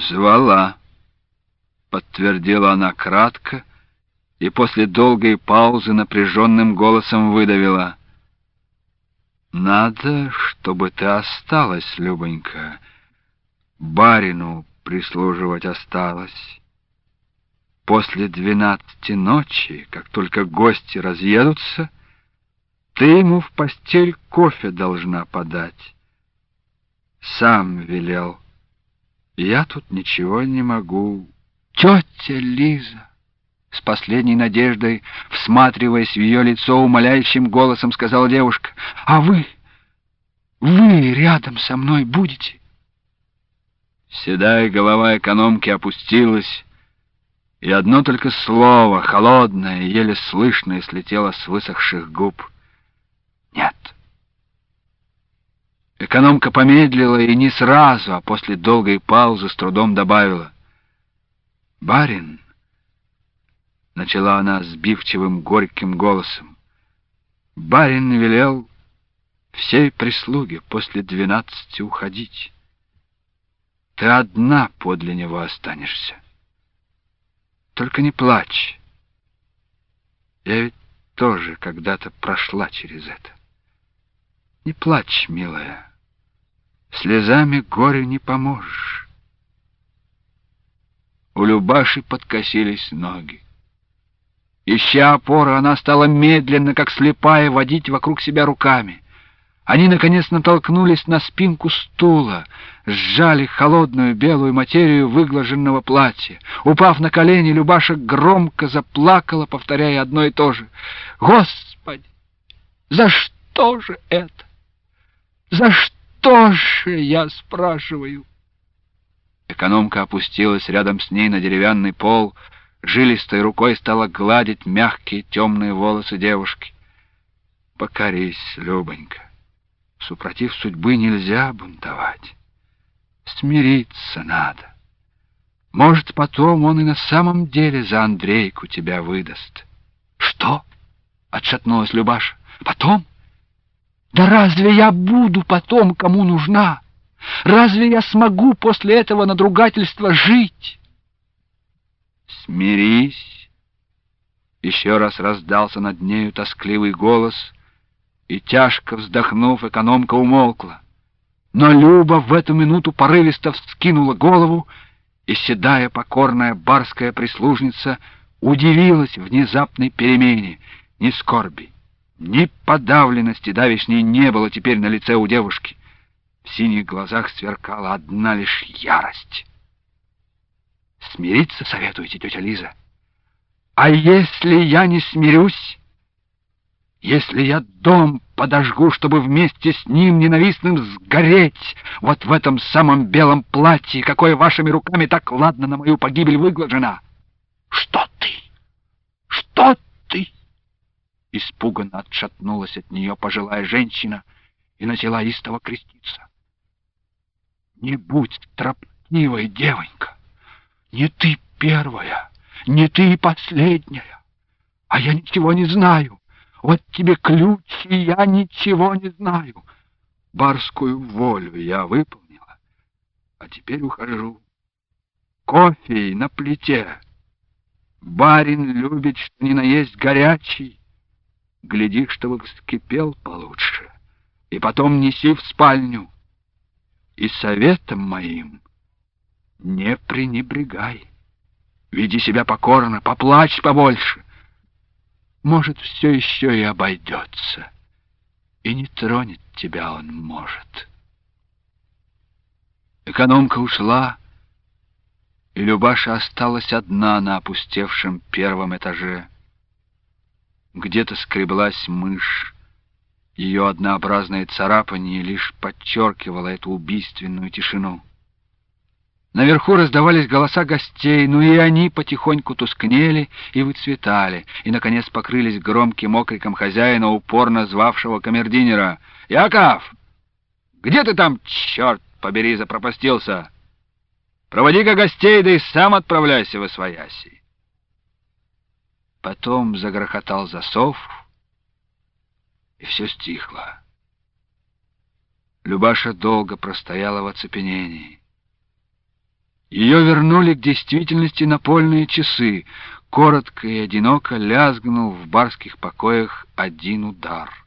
Звала, подтвердила она кратко и после долгой паузы напряженным голосом выдавила: «Надо, чтобы ты осталась, Любонька, барину прислуживать осталась. После 12 ночи, как только гости разъедутся, ты ему в постель кофе должна подать. Сам велел. Я тут ничего не могу». «Тетя Лиза!» С последней надеждой, всматриваясь в ее лицо, умоляющим голосом сказала девушка: «А вы рядом со мной будете?» Седая голова экономки опустилась, и одно только слово, холодное, еле слышное, слетело с высохших губ: «Нет». Экономка помедлила и не сразу, а после долгой паузы с трудом добавила: «Барин», — начала она сбивчивым горьким голосом, — «барин велел всей прислуге после 12 уходить. Ты одна подле него останешься. Только не плачь. Я ведь тоже когда-то прошла через это. Не плачь, милая. Слезами горю не поможешь». У Любаши подкосились ноги. Ища опору, она стала медленно, как слепая, водить вокруг себя руками. Они, наконец, натолкнулись на спинку стула, сжали холодную белую материю выглаженного платья. Упав на колени, Любаша громко заплакала, повторяя одно и то же: «Господи, за что же это? За что же, я спрашиваю?» Экономка опустилась рядом с ней на деревянный пол, жилистой рукой стала гладить мягкие темные волосы девушки. «Покорись, Любонька. Супротив судьбы нельзя бунтовать. Смириться надо. Может, потом он и на самом деле за Андрейку тебя выдаст». «Что?» — отшатнулась Любаша. «Потом? Да разве я буду потом кому нужна? Разве я смогу после этого надругательства жить?» «Смирись!» Еще раз раздался над нею тоскливый голос, и, тяжко вздохнув, экономка умолкла. Но Люба в эту минуту порывисто вскинула голову, и седая покорная барская прислужница удивилась внезапной перемене. Ни скорби, ни подавленности давешней не было теперь на лице у девушки. В синих глазах сверкала одна лишь ярость. «Смириться советуете, тетя Лиза? А если я не смирюсь? Если я дом подожгу, чтобы вместе с ним ненавистным сгореть вот в этом самом белом платье, какое вашими руками так ладно на мою погибель выглажено?» «Что ты? Что ты?» Испуганно отшатнулась от нее пожилая женщина и начала истово креститься. «Не будь строптивой, девонька. Не ты первая, не ты последняя. А я ничего не знаю. Вот тебе ключ, и я ничего не знаю. Барскую волю я выполнила, а теперь ухожу. Кофе на плите. Барин любит, что ни на есть горячий. Гляди, чтобы вскипел получше, и потом неси в спальню. И советом моим не пренебрегай. Веди себя покорно, поплачь побольше. Может, все еще и обойдется, и не тронет тебя он, может». Экономка ушла, и Любаша осталась одна на опустевшем первом этаже. Где-то скреблась мышь. Ее однообразное царапанье лишь подчеркивало эту убийственную тишину. Наверху раздавались голоса гостей, но и они потихоньку тускнели и выцветали, и, наконец, покрылись громким окриком хозяина, упорно звавшего камердинера: «Яков! Где ты там, черт побери, запропастился? Проводи-ка гостей, да и сам отправляйся восвояси». Потом загрохотал засов, и все стихло. Любаша долго простояла в оцепенении. Ее вернули к действительности напольные часы. Коротко и одиноко лязгнул в барских покоях один удар.